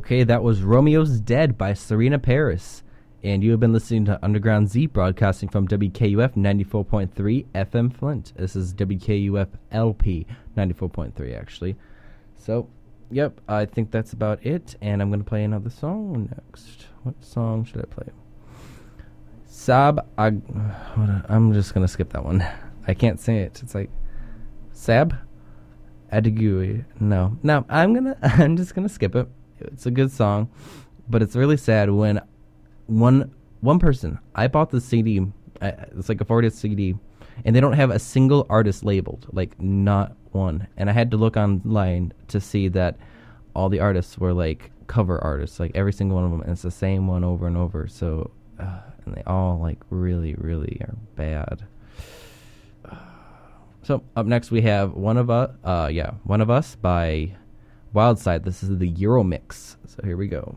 Okay, that was Romeo's Dead by Serena Paris. And you have been listening to Underground Z, broadcasting from WKUF 94.3 FM Flint. This is WKUF LP 94.3, actually. So, yep, I think that's about it. And I'm going to play another song next. What song should I play? I'm just going to skip that one. I can't say it. It's like Sab Adigui. No, I'm just going to skip it. It's a good song, but it's really sad when one person, I bought the CD, it's like a 40th CD, and they don't have a single artist labeled, like not one. And I had to look online to see that all the artists were like cover artists, like every single one of them, and it's the same one over and over. So, and they all like really, really are bad. So up next we have One of Us by Wildside. This is the Euro mix. So here we go.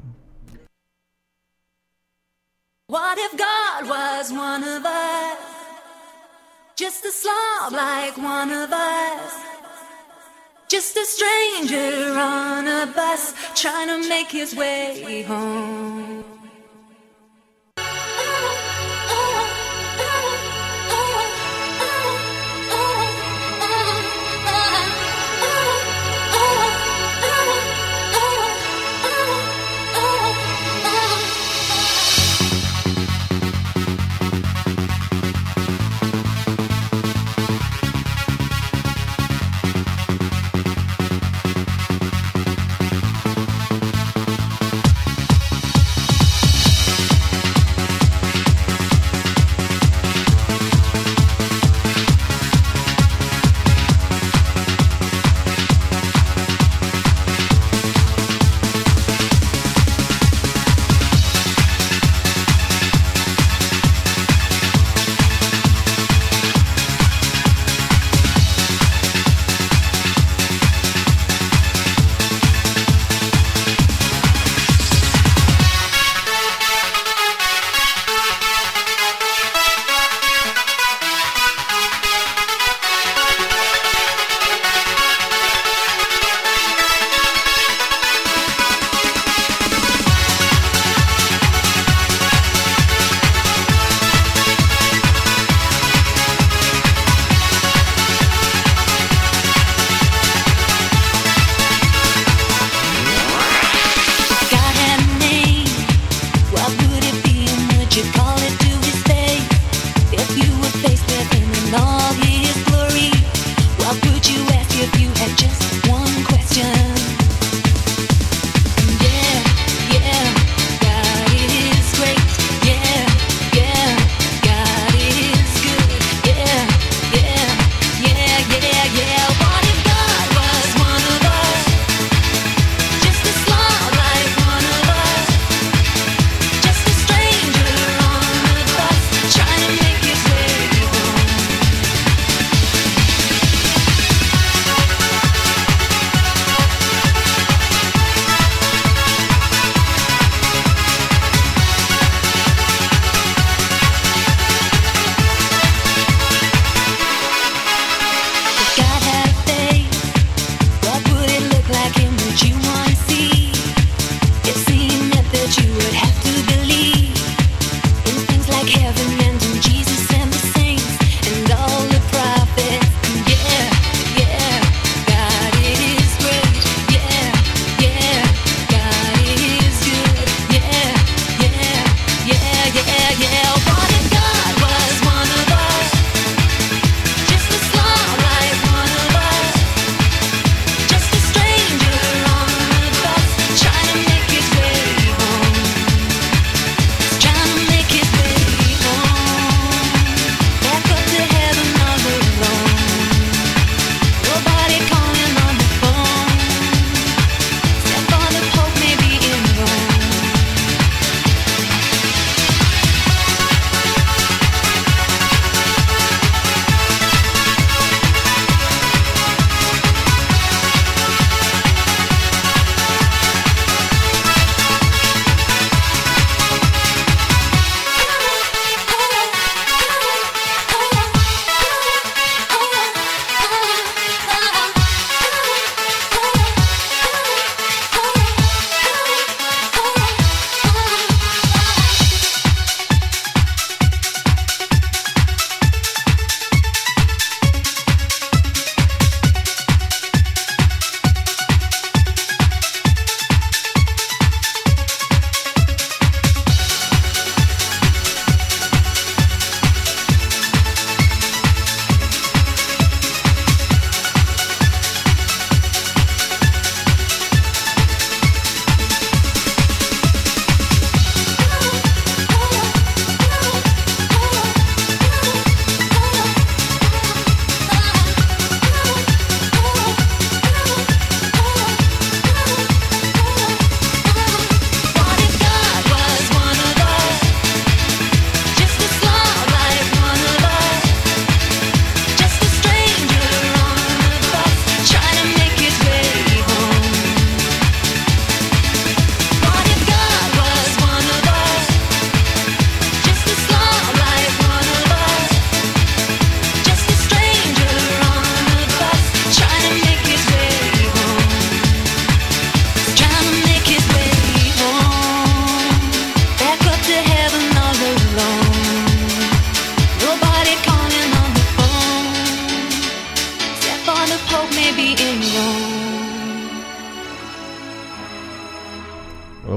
What if God was one of us? Just a slob like one of us. Just a stranger on a bus trying to make his way home.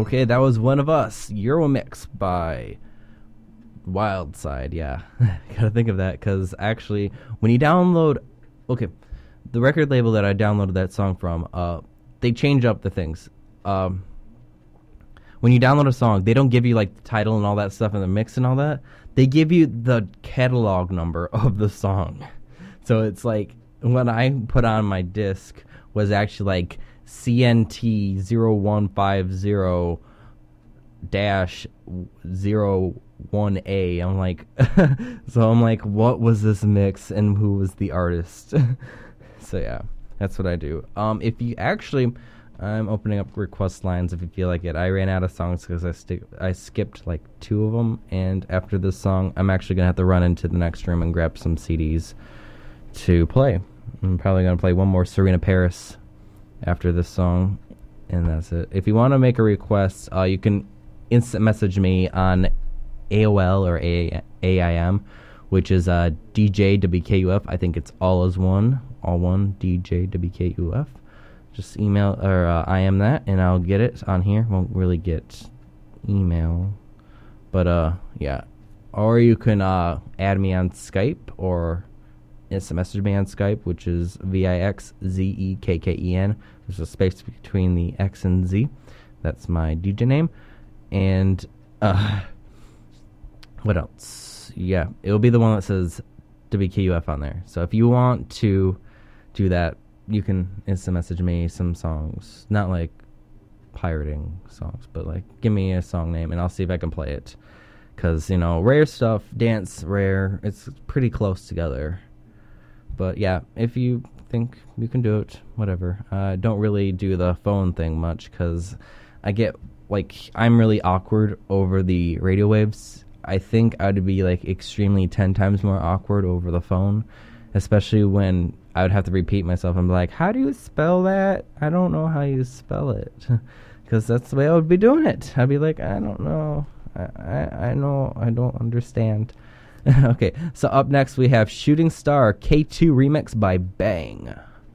Okay, that was One of Us, Euromix by Wildside. Yeah, gotta think of that, because actually, when you download... Okay, the record label that I downloaded that song from, they change up the things. When you download a song, they don't give you like the title and all that stuff and the mix and all that. They give you the catalog number of the song. So it's like, what I put on my disc was actually like CNT 0150-01A. I'm like, so I'm like, what was this mix and who was the artist? So yeah, that's what I do. If you actually, I'm opening up request lines if you feel like it. I ran out of songs because I skipped like 2 of them, and after this song, I'm actually gonna have to run into the next room and grab some CDs to play. I'm probably gonna play one more Serena Paris after this song, and that's it. If you want to make a request, you can instant message me on AOL or AIM, which is DJ WKUF. I think it's all one, DJ WKUF. Just email or IM that, and I'll get it on here. Won't really get email, but yeah. Or you can add me on Skype or instant message me on Skype, which is VIXZEKKEN. There's a space between the X and Z. That's my DJ name. And what else? Yeah, it'll be the one that says WKUF on there. So if you want to do that, you can instant message me some songs. Not like pirating songs, but like give me a song name and I'll see if I can play it. Because, you know, rare stuff, dance, rare, it's pretty close together. But yeah, if you think you can do it, whatever. Don't really do the phone thing much because I get, like, I'm really awkward over the radio waves. I think I'd be, like, extremely 10 times more awkward over the phone, especially when I would have to repeat myself and be like, how do you spell that? I don't know how you spell it. Because that's the way I would be doing it. I'd be like, I don't know. I know, I don't understand. Okay, so up next we have Shooting Star K2 remix by Bang.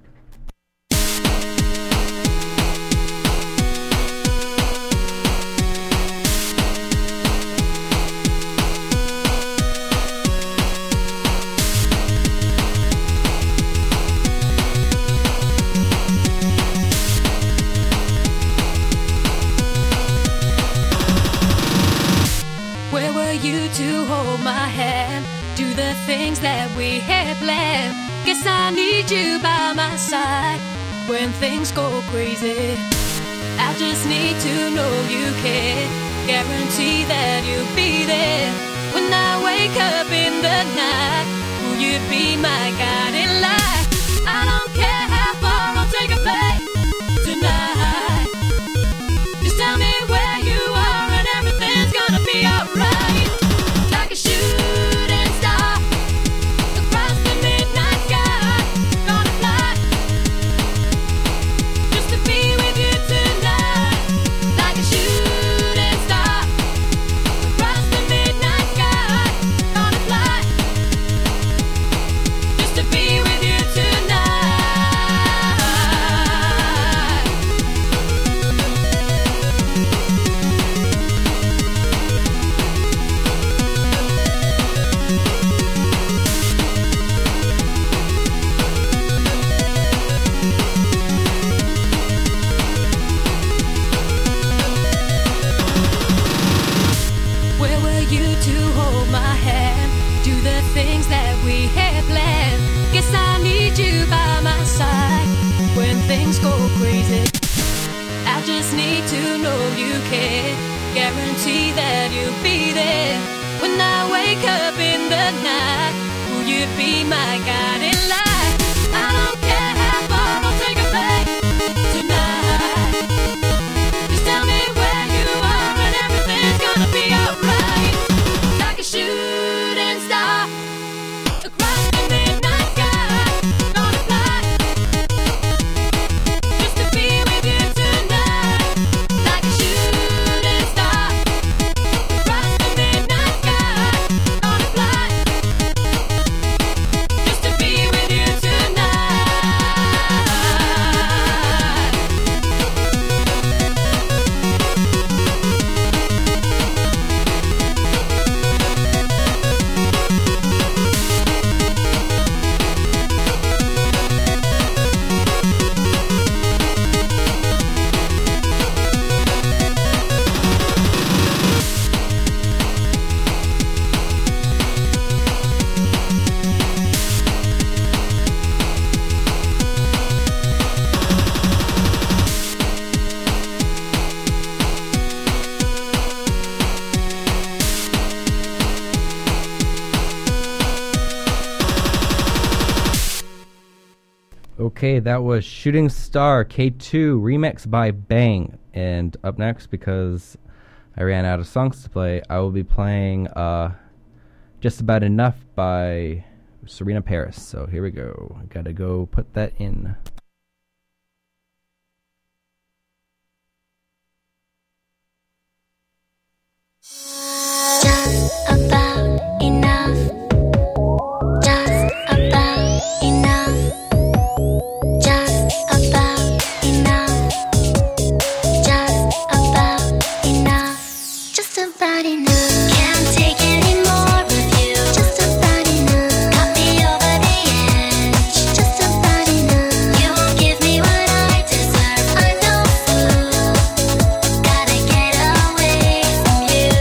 Where were you to hold my hand? Do the things that we had planned. Guess I need you by my side when things go crazy. I just need to know you care. Guarantee that you'll be there when I wake up in the night. Will you be my guiding light? I don't care how far I'll take a flight tonight. Just tell me where you are and everything's gonna be alright. Like a shooting star across the midnight sky, gonna fly just to be with you tonight. Like a shooting star across the midnight sky, gonna fly just to be with you tonight. Where were you to hold my hand? Do the things that we had planned. Guess I need you by my side when things go crazy. I just need to know you care. Guarantee that you'll be there when I wake up in the night. Will you be my guiding light? I don't care how far I'll take a flight tonight. Just tell me where you are and everything's gonna be alright. Like a shooting star across the midnight sky, gonna fly just to be with you tonight. Like a shooting star across the midnight sky, gonna fly Okay, that was Shooting Star K2 remix by Bang. And up next, because I ran out of songs to play, I will be playing Just About Enough by Serena Paris. So here we go. I gotta go put that in. Just about enough. Just about enough. Just about enough. Just about enough. Just about enough. Can't take any more of you. Just about enough. Got me over the edge. Just about enough. You won't give me what I deserve. I know fool. Gotta get away from you.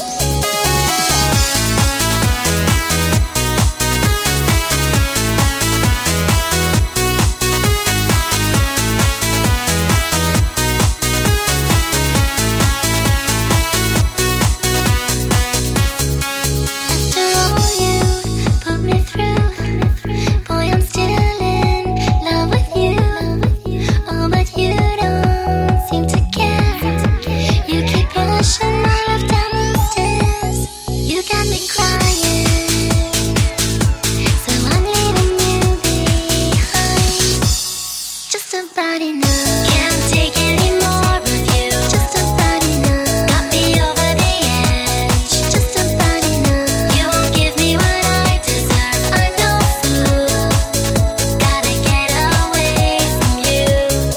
After all you put me through, boy, I'm still in love with you. Oh, but you don't seem to care. You keep pushing my love down the stairs. You got me crying, so I'm leaving you behind. Just about enough. Can't take any more of you. Just about enough. Got me over the edge. Just about enough. You won't give me what I deserve. I know fool. Gotta get away from you.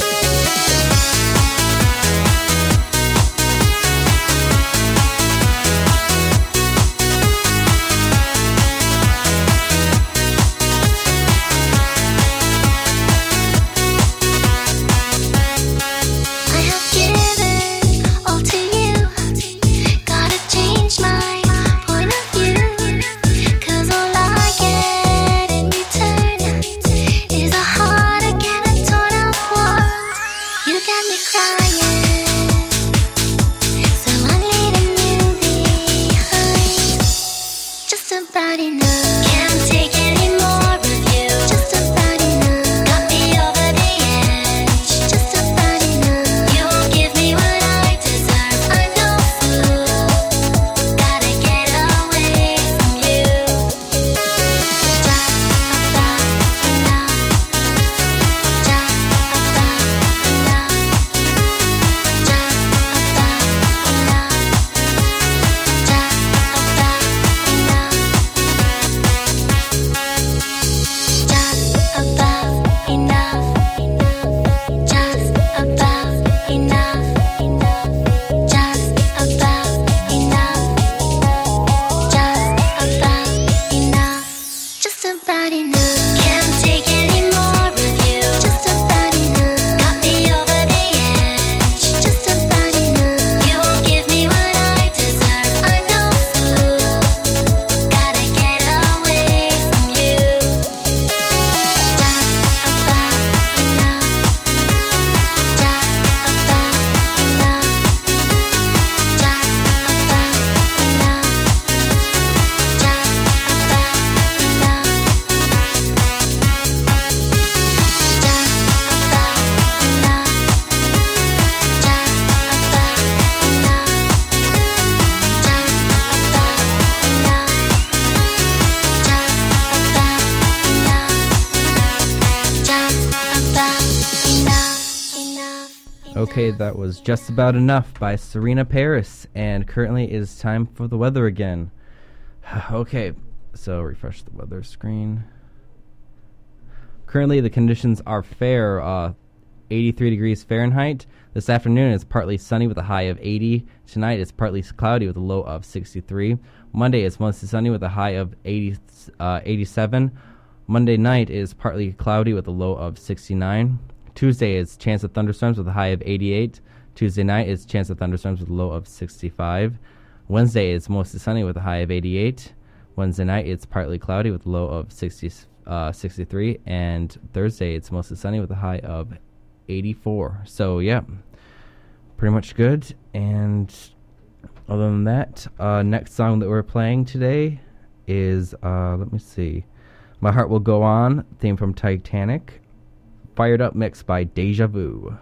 I have given all to you. Gotta change my point of view. 'Cause all I get in return is a heart again, a torn out world. You got me crying, so I'm leaving you behind. Just about enough. Can't take any more of you. Just about enough. Got me over the edge. Just about enough. You won't give me what I deserve. I know fool. Gotta get away from you. Just about enough. Just about enough. Just about enough. Just about enough. Just about enough. Just about enough. Just about enough. Just about enough. Just about enough. Can't take any more of you. Just about enough. Got me over the edge. Just about enough. You won't give me what I deserve. I know fool. Gotta get away from you. Just about enough. Just about enough. Just about enough. Just about enough. Okay, that was Just About Enough by Serena Paris, and currently it is time for the weather again. Okay, so refresh the weather screen. Currently the conditions are fair, 83 degrees Fahrenheit. This afternoon it's partly sunny with a high of 80. Tonight it's partly cloudy with a low of 63. Monday is mostly sunny with a high of 87. Monday night is partly cloudy with a low of 69. Tuesday is chance of thunderstorms with a high of 88. Tuesday night is chance of thunderstorms with a low of 65. Wednesday is mostly sunny with a high of 88. Wednesday night it's partly cloudy with a low of 63. And Thursday it's mostly sunny with a high of 84. So yeah, pretty much good. And other than that, next song that we're playing today is let me see, My Heart Will Go On, theme from Titanic. Fired Up mix by Deja Vu.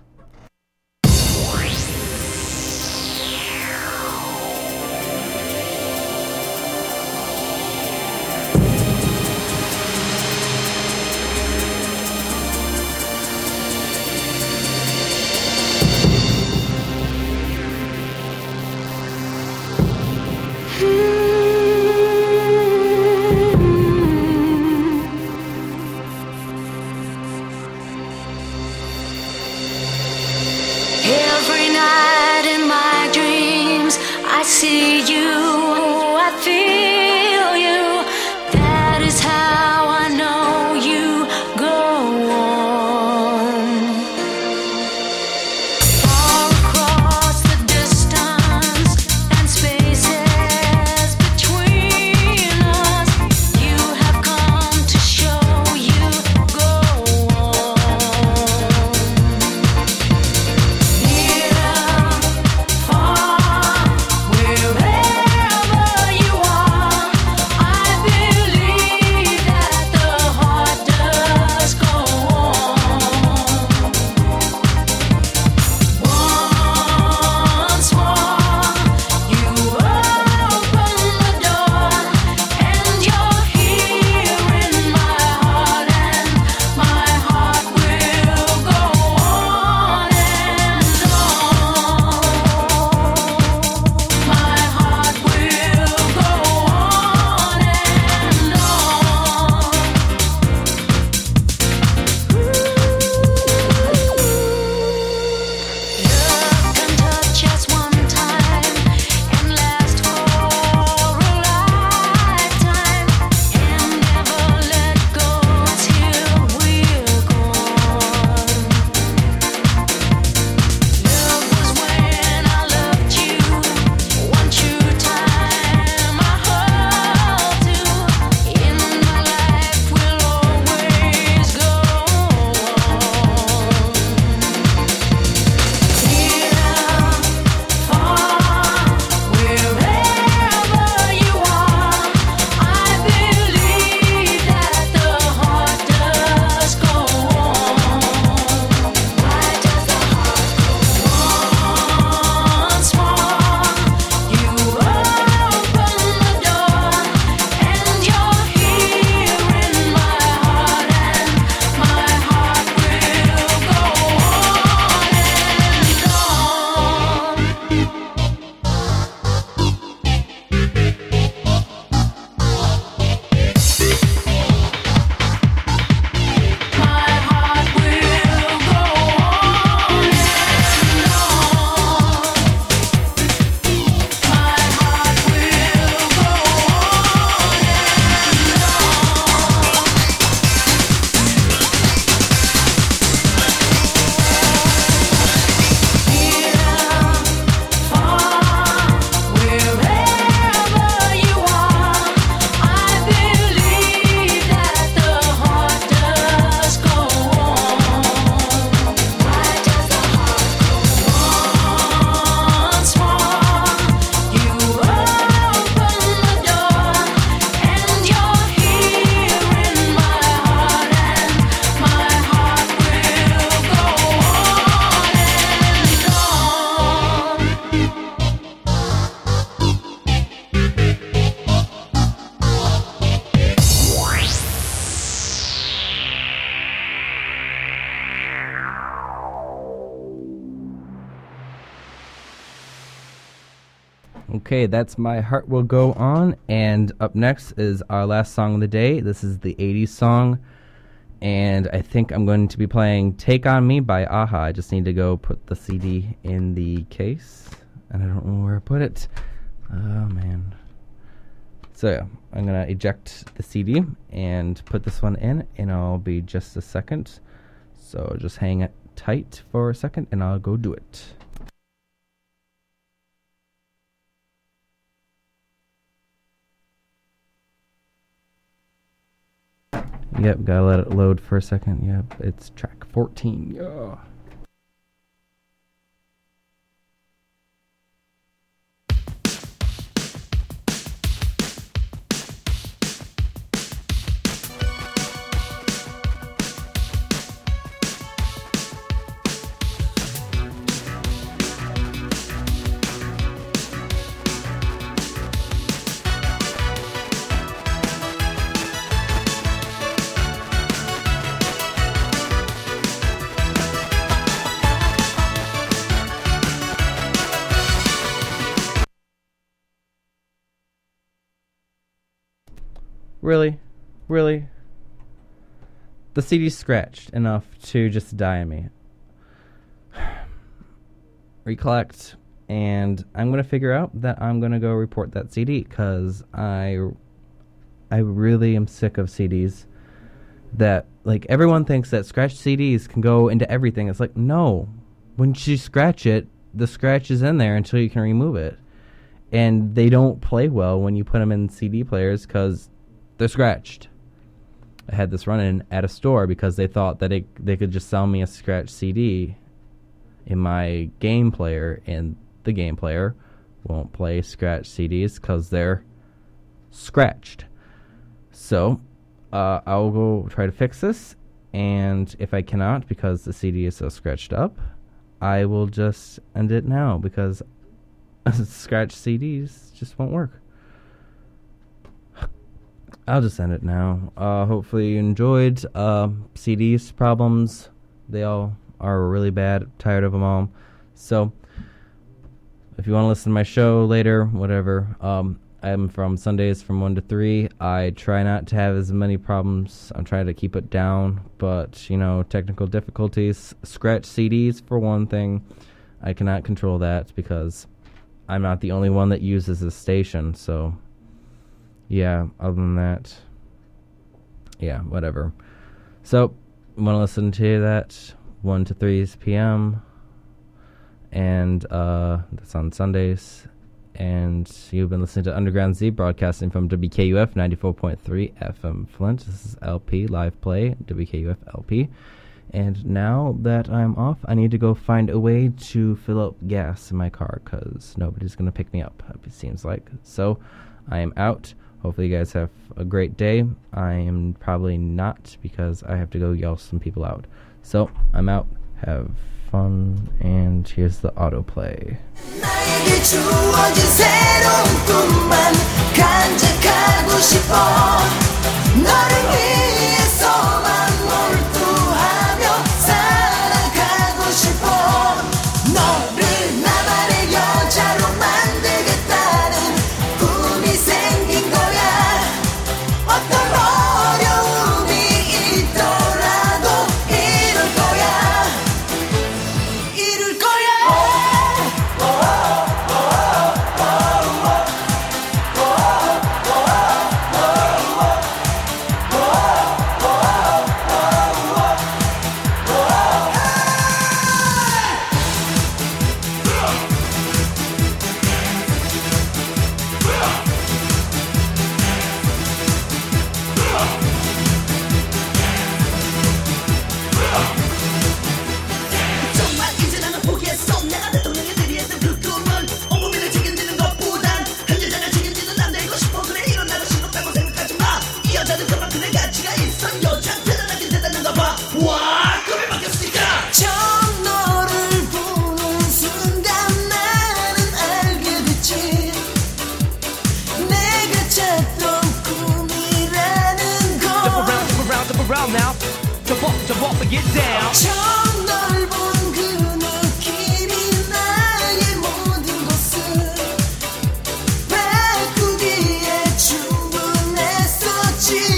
Every night in my dreams, I see you, I feel you. That is how I know you go on. Far across the distance and spaces between us, you have come to show you go on. Okay, that's My Heart Will Go On. And up next is our last song of the day. This is the 80s song. And I think I'm going to be playing Take On Me by Aha. I just need to go put the CD in the case. And I don't know where I put it. Oh, man. So, yeah, I'm going to eject the CD and put this one in. And I'll be just a second. So just hang it tight for a second and I'll go do it. Yep, gotta let it load for a second. Yep, it's track 14. Yeah. Really? The CD's scratched enough to just die on me. Recollect, and I'm going to figure out that I'm going to go report that CD, because I really am sick of CDs that, like, everyone thinks that scratched CDs can go into everything. It's like, no. When you scratch it, the scratch is in there until you can remove it. And they don't play well when you put them in CD players because they're scratched. I had this run-in at a store because they thought that they could just sell me a scratched CD in my game player, and the game player won't play scratched CDs because they're scratched. So I'll go try to fix this, and if I cannot because the CD is so scratched up, I will just end it now because scratched CDs just won't work. I'll just end it now. Hopefully you enjoyed CDs problems. They all are really bad. Tired of them all. So if you want to listen to my show later, whatever, I'm from Sundays from 1 to 3. I try not to have as many problems. I'm trying to keep it down, but, technical difficulties. Scratch CDs, for one thing. I cannot control that because I'm not the only one that uses this station, so yeah, other than that, yeah, whatever. So, want to listen to that 1 to 3 p.m. and that's on Sundays. And you've been listening to Underground Z, broadcasting from WKUF 94.3 FM Flint. This is LP Live Play, WKUF LP. And now that I'm off, I need to go find a way to fill up gas in my car because nobody's going to pick me up, it seems like. So I am out. Hopefully you guys have a great day. I am probably not because I have to go yell some people out. So I'm out. Have fun. And here's the autoplay. 바꾸기에 충분했었지.